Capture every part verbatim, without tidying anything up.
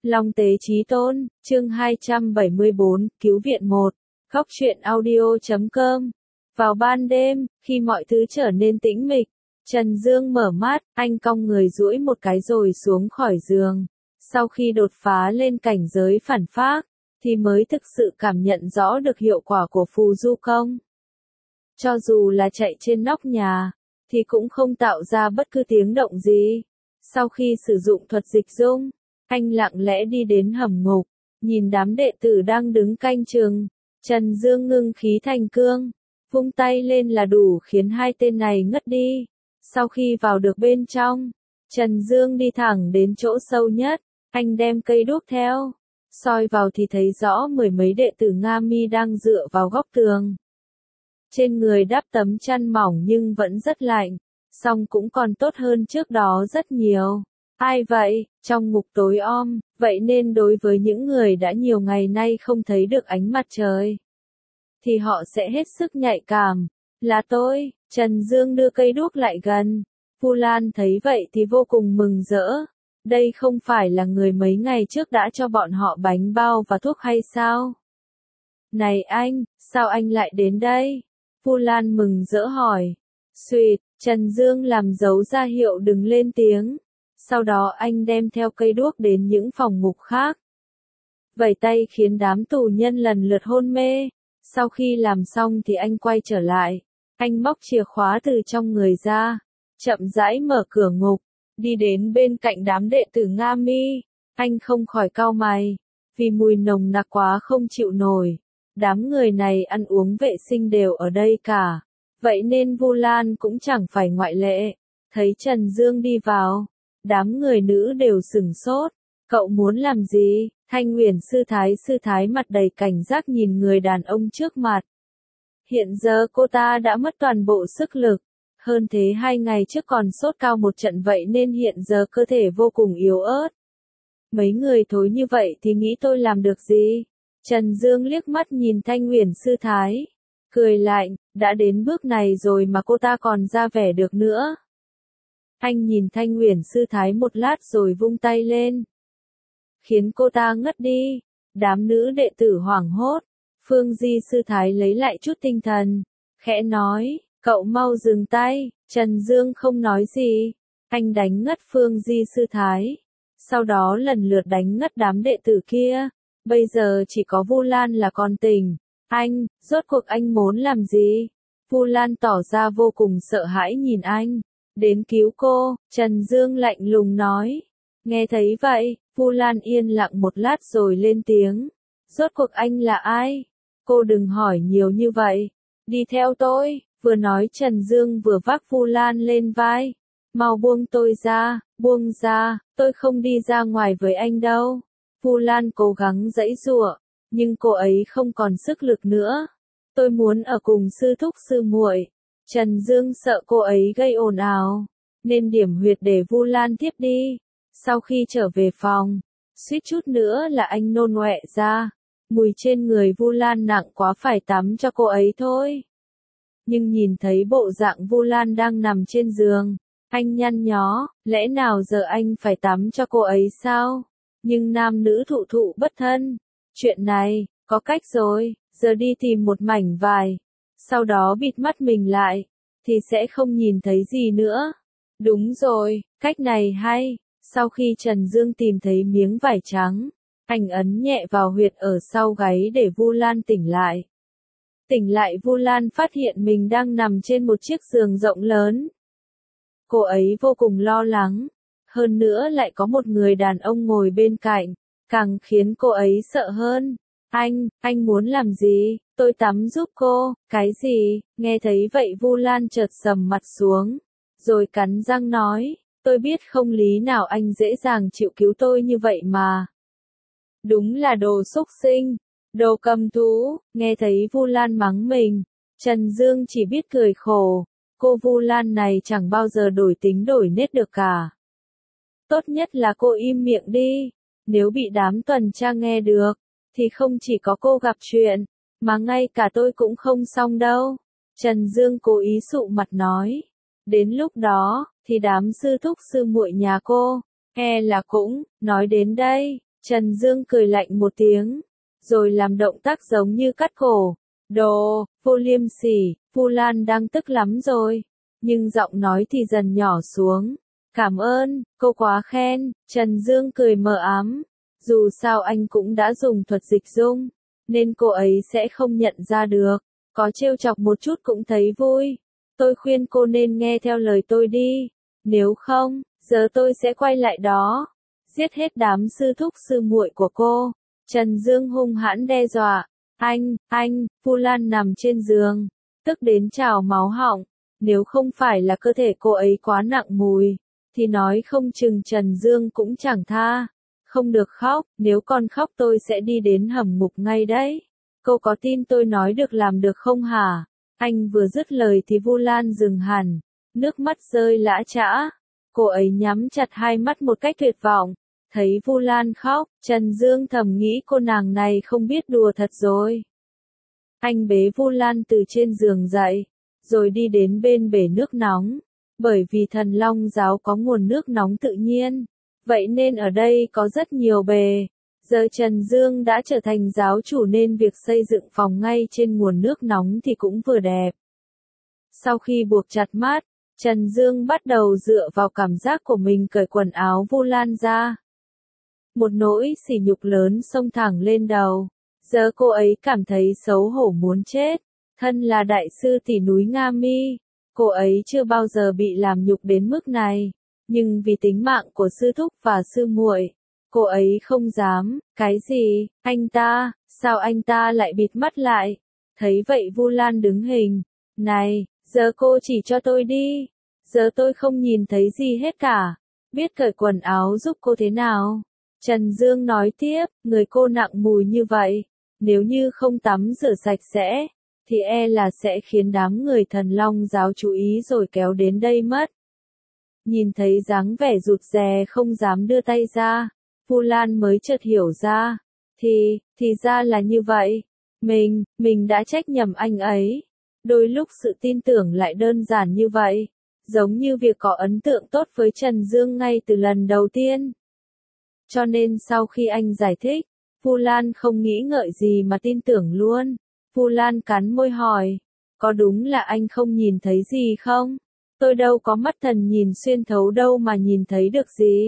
Long Tế Chí Tôn, chương hai trăm bảy mươi bốn, Cứu viện một, Góc truyện audio chấm com. Vào ban đêm, khi mọi thứ trở nên tĩnh mịch, Trần Dương mở mắt, anh cong người duỗi một cái rồi xuống khỏi giường. Sau khi đột phá lên cảnh giới phản phác, thì mới thực sự cảm nhận rõ được hiệu quả của phù du công. Cho dù là chạy trên nóc nhà, thì cũng không tạo ra bất cứ tiếng động gì. Sau khi sử dụng thuật dịch dung, anh lặng lẽ đi đến hầm ngục, nhìn đám đệ tử đang đứng canh chừng. Trần Dương ngưng khí thành cương, vung tay lên là đủ khiến hai tên này ngất đi. Sau khi vào được bên trong, Trần Dương đi thẳng đến chỗ sâu nhất, anh đem cây đuốc theo, soi vào thì thấy rõ mười mấy đệ tử Nga Mi đang dựa vào góc tường. Trên người đắp tấm chăn mỏng nhưng vẫn rất lạnh, song cũng còn tốt hơn trước đó rất nhiều. Ai vậy? Trong ngục tối om, vậy nên đối với những người đã nhiều ngày nay không thấy được ánh mặt trời, thì họ sẽ hết sức nhạy cảm. Là tôi. Trần Dương đưa cây đuốc lại gần. Vu Lan thấy vậy thì vô cùng mừng rỡ. Đây không phải là người mấy ngày trước đã cho bọn họ bánh bao và thuốc hay sao? Này anh, sao anh lại đến đây? Vu Lan mừng rỡ hỏi. Xuyệt, Trần Dương làm dấu ra hiệu đừng lên tiếng. Sau đó anh đem theo cây đuốc đến những phòng ngục khác, vẩy tay khiến đám tù nhân lần lượt hôn mê. Sau khi làm xong thì anh quay trở lại. Anh móc chìa khóa từ trong người ra, chậm rãi mở cửa ngục, đi đến bên cạnh đám đệ tử Nga Mi. Anh không khỏi cau mày, vì mùi nồng nặc quá không chịu nổi. Đám người này ăn uống vệ sinh đều ở đây cả, vậy nên Vu Lan cũng chẳng phải ngoại lệ. Thấy Trần Dương đi vào, đám người nữ đều sửng sốt. Cậu muốn làm gì? Thanh Uyển sư thái sư thái mặt đầy cảnh giác nhìn người đàn ông trước mặt. Hiện giờ cô ta đã mất toàn bộ sức lực. Hơn thế hai ngày trước còn sốt cao một trận vậy nên hiện giờ cơ thể vô cùng yếu ớt. Mấy người thối như vậy thì nghĩ tôi làm được gì? Trần Dương liếc mắt nhìn Thanh Uyển sư thái, cười lạnh, đã đến bước này rồi mà cô ta còn ra vẻ được nữa. Anh nhìn Thanh Uyển sư thái một lát rồi vung tay lên, khiến cô ta ngất đi. Đám nữ đệ tử hoảng hốt. Phương Di sư thái lấy lại chút tinh thần, khẽ nói, cậu mau dừng tay. Trần Dương không nói gì. Anh đánh ngất Phương Di sư thái, sau đó lần lượt đánh ngất đám đệ tử kia. Bây giờ chỉ có Vu Lan là còn tỉnh. Anh, rốt cuộc anh muốn làm gì? Vu Lan tỏ ra vô cùng sợ hãi nhìn anh. Đến cứu cô. Trần Dương lạnh lùng nói. Nghe thấy vậy, Vu Lan yên lặng một lát rồi lên tiếng. Rốt cuộc anh là ai? Cô đừng hỏi nhiều như vậy. Đi theo tôi. Vừa nói Trần Dương vừa vác Vu Lan lên vai. Mau buông tôi ra, buông ra, tôi không đi ra ngoài với anh đâu. Vu Lan cố gắng giãy giụa, nhưng cô ấy không còn sức lực nữa. Tôi muốn ở cùng sư thúc sư muội. Trần Dương sợ cô ấy gây ồn ào, nên điểm huyệt để Vu Lan tiếp đi. Sau khi trở về phòng, suýt chút nữa là anh nôn ọe ra. Mùi trên người Vu Lan nặng quá phải tắm cho cô ấy thôi. Nhưng nhìn thấy bộ dạng Vu Lan đang nằm trên giường, anh nhăn nhó, lẽ nào giờ anh phải tắm cho cô ấy sao? Nhưng nam nữ thụ thụ bất thân. Chuyện này, có cách rồi, giờ đi tìm một mảnh vải, sau đó bịt mắt mình lại, thì sẽ không nhìn thấy gì nữa. Đúng rồi, cách này hay. Sau khi Trần Dương tìm thấy miếng vải trắng, anh ấn nhẹ vào huyệt ở sau gáy để Vu Lan tỉnh lại. Tỉnh lại Vu Lan phát hiện mình đang nằm trên một chiếc giường rộng lớn. Cô ấy vô cùng lo lắng. Hơn nữa lại có một người đàn ông ngồi bên cạnh, càng khiến cô ấy sợ hơn. Anh, anh muốn làm gì? Tôi tắm giúp cô. Cái gì? Nghe thấy vậy Vu Lan chợt sầm mặt xuống, rồi cắn răng nói, tôi biết không lý nào anh dễ dàng chịu cứu tôi như vậy mà. Đúng là đồ xúc sinh, đồ cầm thú. Nghe thấy Vu Lan mắng mình, Trần Dương chỉ biết cười khổ. Cô Vu Lan này chẳng bao giờ đổi tính đổi nết được cả. Tốt nhất là cô im miệng đi. Nếu bị đám tuần tra nghe được, thì không chỉ có cô gặp chuyện, mà ngay cả tôi cũng không xong đâu. Trần Dương cố ý sụ mặt nói. Đến lúc đó, thì đám sư thúc sư muội nhà cô, e là cũng, nói đến đây, Trần Dương cười lạnh một tiếng, rồi làm động tác giống như cắt cổ. Đồ, vô liêm sỉ, Vu Lan đang tức lắm rồi, nhưng giọng nói thì dần nhỏ xuống. Cảm ơn, cô quá khen, Trần Dương cười mờ ám. Dù sao anh cũng đã dùng thuật dịch dung, nên cô ấy sẽ không nhận ra được. Có trêu chọc một chút cũng thấy vui. Tôi khuyên cô nên nghe theo lời tôi đi. Nếu không, giờ tôi sẽ quay lại đó. Giết hết đám sư thúc sư muội của cô. Trần Dương hung hãn đe dọa. Anh, anh, Vu Lan nằm trên giường, tức đến trào máu họng. Nếu không phải là cơ thể cô ấy quá nặng mùi, thì nói không chừng Trần Dương cũng chẳng tha. Không được khóc, nếu con khóc tôi sẽ đi đến hầm ngục ngay đấy. Cô có tin tôi nói được làm được không hả? Anh vừa dứt lời thì Vu Lan dừng hẳn, nước mắt rơi lã chã. Cô ấy nhắm chặt hai mắt một cách tuyệt vọng. Thấy Vu Lan khóc, Trần Dương thầm nghĩ cô nàng này không biết đùa thật rồi. Anh bế Vu Lan từ trên giường dậy, rồi đi đến bên bể nước nóng. Bởi vì Thần Long giáo có nguồn nước nóng tự nhiên, vậy nên ở đây có rất nhiều bể. Giờ Trần Dương đã trở thành giáo chủ nên việc xây dựng phòng ngay trên nguồn nước nóng thì cũng vừa đẹp. Sau khi buộc chặt mắt, Trần Dương bắt đầu dựa vào cảm giác của mình cởi quần áo Vu Lan ra. Một nỗi sỉ nhục lớn xông thẳng lên đầu. Giờ cô ấy cảm thấy xấu hổ muốn chết. Thân là đại sư tỷ núi Nga Mi, cô ấy chưa bao giờ bị làm nhục đến mức này. Nhưng vì tính mạng của sư thúc và sư muội, cô ấy không dám. Cái gì? Anh ta? Sao anh ta lại bịt mắt lại? Thấy vậy Vu Lan đứng hình. Này, giờ cô chỉ cho tôi đi. Giờ tôi không nhìn thấy gì hết cả. Biết cởi quần áo giúp cô thế nào? Trần Dương nói tiếp, người cô nặng mùi như vậy, nếu như không tắm rửa sạch sẽ, thì e là sẽ khiến đám người Thần Long giáo chú ý rồi kéo đến đây mất. Nhìn thấy dáng vẻ rụt rè không dám đưa tay ra, Vu Lan mới chợt hiểu ra, thì, thì ra là như vậy. Mình, mình đã trách nhầm anh ấy. Đôi lúc sự tin tưởng lại đơn giản như vậy, giống như việc có ấn tượng tốt với Trần Dương ngay từ lần đầu tiên. Cho nên sau khi anh giải thích, Vu Lan không nghĩ ngợi gì mà tin tưởng luôn. Vu Lan cắn môi hỏi, có đúng là anh không nhìn thấy gì không? Tôi đâu có mắt thần nhìn xuyên thấu đâu mà nhìn thấy được gì.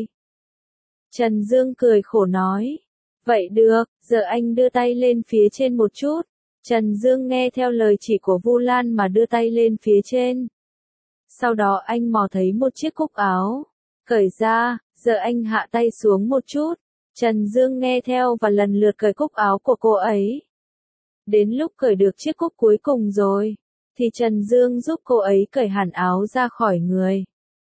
Trần Dương cười khổ nói, vậy được, giờ anh đưa tay lên phía trên một chút. Trần Dương nghe theo lời chỉ của Vu Lan mà đưa tay lên phía trên. Sau đó anh mò thấy một chiếc cúc áo, cởi ra. Giờ anh hạ tay xuống một chút, Trần Dương nghe theo và lần lượt cởi cúc áo của cô ấy. Đến lúc cởi được chiếc cúc cuối cùng rồi, thì Trần Dương giúp cô ấy cởi hẳn áo ra khỏi người.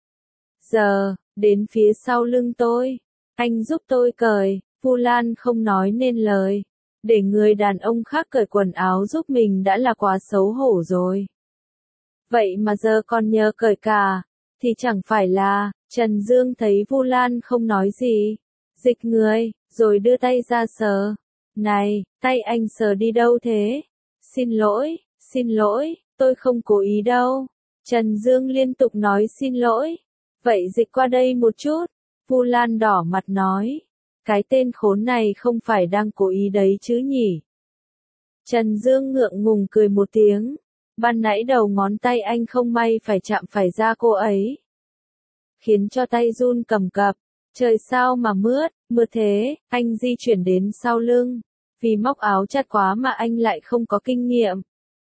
Giờ, đến phía sau lưng tôi, anh giúp tôi cởi. Vu Lan không nói nên lời. Để người đàn ông khác cởi quần áo giúp mình đã là quá xấu hổ rồi. Vậy mà giờ còn nhờ cởi cả, thì chẳng phải là. Trần Dương thấy Vu Lan không nói gì, dịch người, rồi đưa tay ra sờ. Này, tay anh sờ đi đâu thế? Xin lỗi, xin lỗi, tôi không cố ý đâu. Trần Dương liên tục nói xin lỗi. Vậy dịch qua đây một chút. Vu Lan đỏ mặt nói. Cái tên khốn này không phải đang cố ý đấy chứ nhỉ? Trần Dương ngượng ngùng cười một tiếng. Ban nãy đầu ngón tay anh không may phải chạm phải da cô ấy, khiến cho tay run cầm cập. Trời sao mà mướt, mượt thế. Anh di chuyển đến sau lưng. Vì móc áo chặt quá mà anh lại không có kinh nghiệm,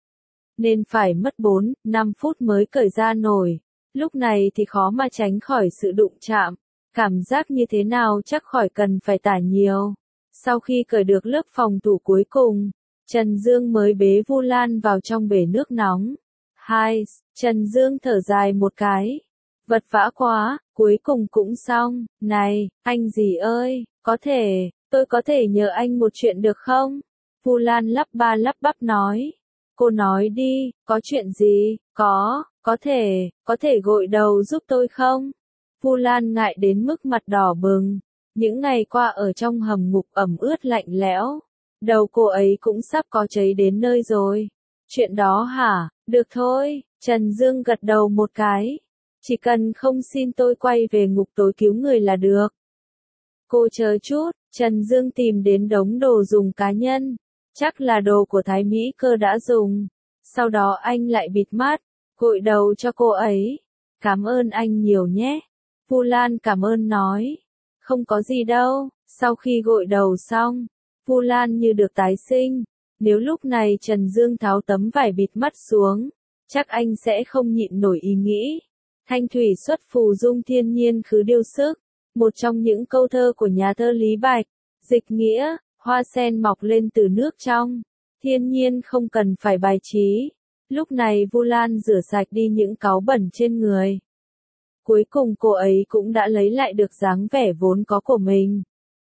nên phải mất bốn, năm phút mới cởi ra nổi. Lúc này thì khó mà tránh khỏi sự đụng chạm. Cảm giác như thế nào chắc khỏi cần phải tả nhiều. Sau khi cởi được lớp phòng thủ cuối cùng, Trần Dương mới bế Vu Lan vào trong bể nước nóng. Hai, Trần Dương thở dài một cái. Vật vã quá, cuối cùng cũng xong. Này, anh gì ơi, có thể, tôi có thể nhờ anh một chuyện được không? Vu Lan lắp ba lắp bắp nói. Cô nói đi, có chuyện gì? Có, có thể, có thể gội đầu giúp tôi không? Vu Lan ngại đến mức mặt đỏ bừng. Những ngày qua ở trong hầm ngục ẩm ướt lạnh lẽo, đầu cô ấy cũng sắp có cháy đến nơi rồi. Chuyện đó hả? Được thôi, Trần Dương gật đầu một cái. Chỉ cần không xin tôi quay về ngục tối cứu người là được. Cô chờ chút, Trần Dương tìm đến đống đồ dùng cá nhân, chắc là đồ của Thái Mỹ Cơ đã dùng. Sau đó anh lại bịt mắt, gội đầu cho cô ấy. Cảm ơn anh nhiều nhé. Vu Lan cảm ơn nói. Không có gì đâu. Sau khi gội đầu xong, Vu Lan như được tái sinh. Nếu lúc này Trần Dương tháo tấm vải bịt mắt xuống, chắc anh sẽ không nhịn nổi ý nghĩ. Thanh thủy xuất phù dung thiên nhiên khứ điêu sức. Một trong những câu thơ của nhà thơ Lý Bạch. Dịch nghĩa, hoa sen mọc lên từ nước trong. Thiên nhiên không cần phải bài trí. Lúc này Vu Lan rửa sạch đi những cáu bẩn trên người. Cuối cùng cô ấy cũng đã lấy lại được dáng vẻ vốn có của mình.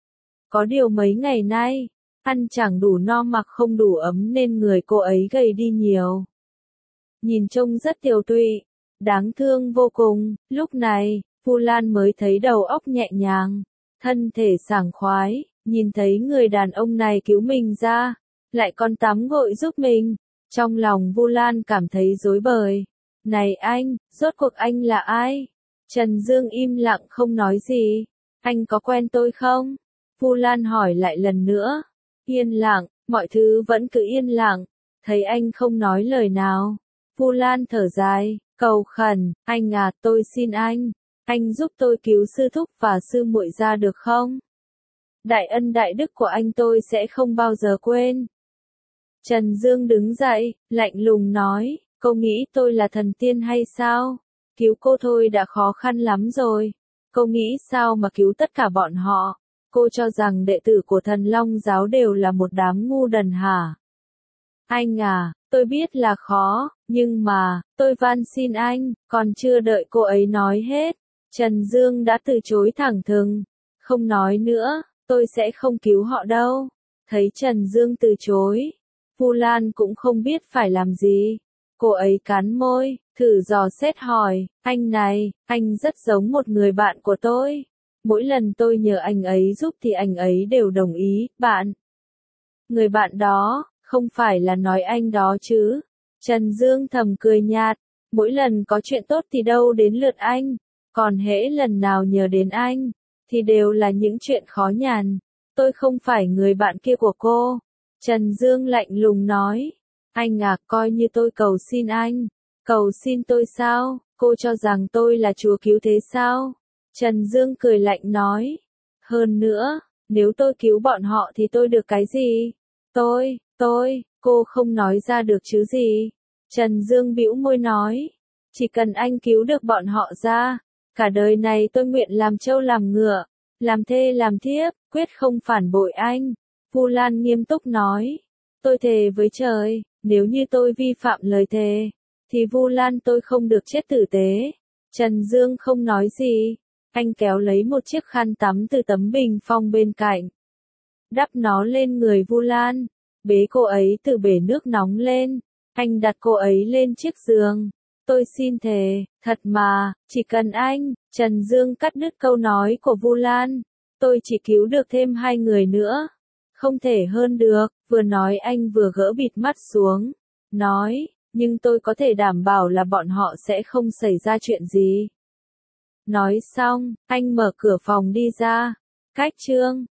Có điều mấy ngày nay, ăn chẳng đủ no mặc không đủ ấm nên người cô ấy gầy đi nhiều. Nhìn trông rất tiều tụy, đáng thương vô cùng. Lúc này, Vu Lan mới thấy đầu óc nhẹ nhàng, thân thể sảng khoái, nhìn thấy người đàn ông này cứu mình ra, lại còn tắm gội giúp mình. Trong lòng Vu Lan cảm thấy rối bời. Này anh, rốt cuộc anh là ai? Trần Dương im lặng không nói gì. Anh có quen tôi không? Vu Lan hỏi lại lần nữa. Yên lặng, mọi thứ vẫn cứ yên lặng. Thấy anh không nói lời nào. Vu Lan thở dài, cầu khẩn, anh à, tôi xin anh. Anh giúp tôi cứu sư thúc và sư muội ra được không? Đại ân đại đức của anh tôi sẽ không bao giờ quên. Trần Dương đứng dậy, lạnh lùng nói, cô nghĩ tôi là thần tiên hay sao? Cứu cô thôi đã khó khăn lắm rồi. Cô nghĩ sao mà cứu tất cả bọn họ? Cô cho rằng đệ tử của Thần Long giáo đều là một đám ngu đần hả? Anh à, tôi biết là khó, nhưng mà, tôi van xin anh, còn chưa đợi cô ấy nói hết. Trần Dương đã từ chối thẳng thừng. Không nói nữa, tôi sẽ không cứu họ đâu. Thấy Trần Dương từ chối, Vu Lan cũng không biết phải làm gì. Cô ấy cắn môi, thử dò xét hỏi, anh này, anh rất giống một người bạn của tôi. Mỗi lần tôi nhờ anh ấy giúp thì anh ấy đều đồng ý, bạn. Người bạn đó, không phải là nói anh đó chứ. Trần Dương thầm cười nhạt, mỗi lần có chuyện tốt thì đâu đến lượt anh. Còn hễ lần nào nhờ đến anh, thì đều là những chuyện khó nhằn. Tôi không phải người bạn kia của cô. Trần Dương lạnh lùng nói. Anh à, coi như tôi cầu xin anh. Cầu xin tôi sao? Cô cho rằng tôi là chúa cứu thế sao? Trần Dương cười lạnh nói. Hơn nữa, nếu tôi cứu bọn họ thì tôi được cái gì? Tôi, tôi, cô không nói ra được chứ gì? Trần Dương bĩu môi nói. Chỉ cần anh cứu được bọn họ ra, cả đời này tôi nguyện làm trâu làm ngựa, làm thê làm thiếp, quyết không phản bội anh. Vu Lan nghiêm túc nói. Tôi thề với trời, nếu như tôi vi phạm lời thề, thì Vu Lan tôi không được chết tử tế. Trần Dương không nói gì. Anh kéo lấy một chiếc khăn tắm từ tấm bình phong bên cạnh. Đắp nó lên người Vu Lan. Bế cô ấy từ bể nước nóng lên. Anh đặt cô ấy lên chiếc giường. Tôi xin thề, thật mà, chỉ cần anh. Trần Dương cắt đứt câu nói của Vu Lan. Tôi chỉ cứu được thêm hai người nữa. Không thể hơn được. Vừa nói anh vừa gỡ bịt mắt xuống. Nói, nhưng tôi có thể đảm bảo là bọn họ sẽ không xảy ra chuyện gì. Nói xong, anh mở cửa phòng đi ra. Cách chương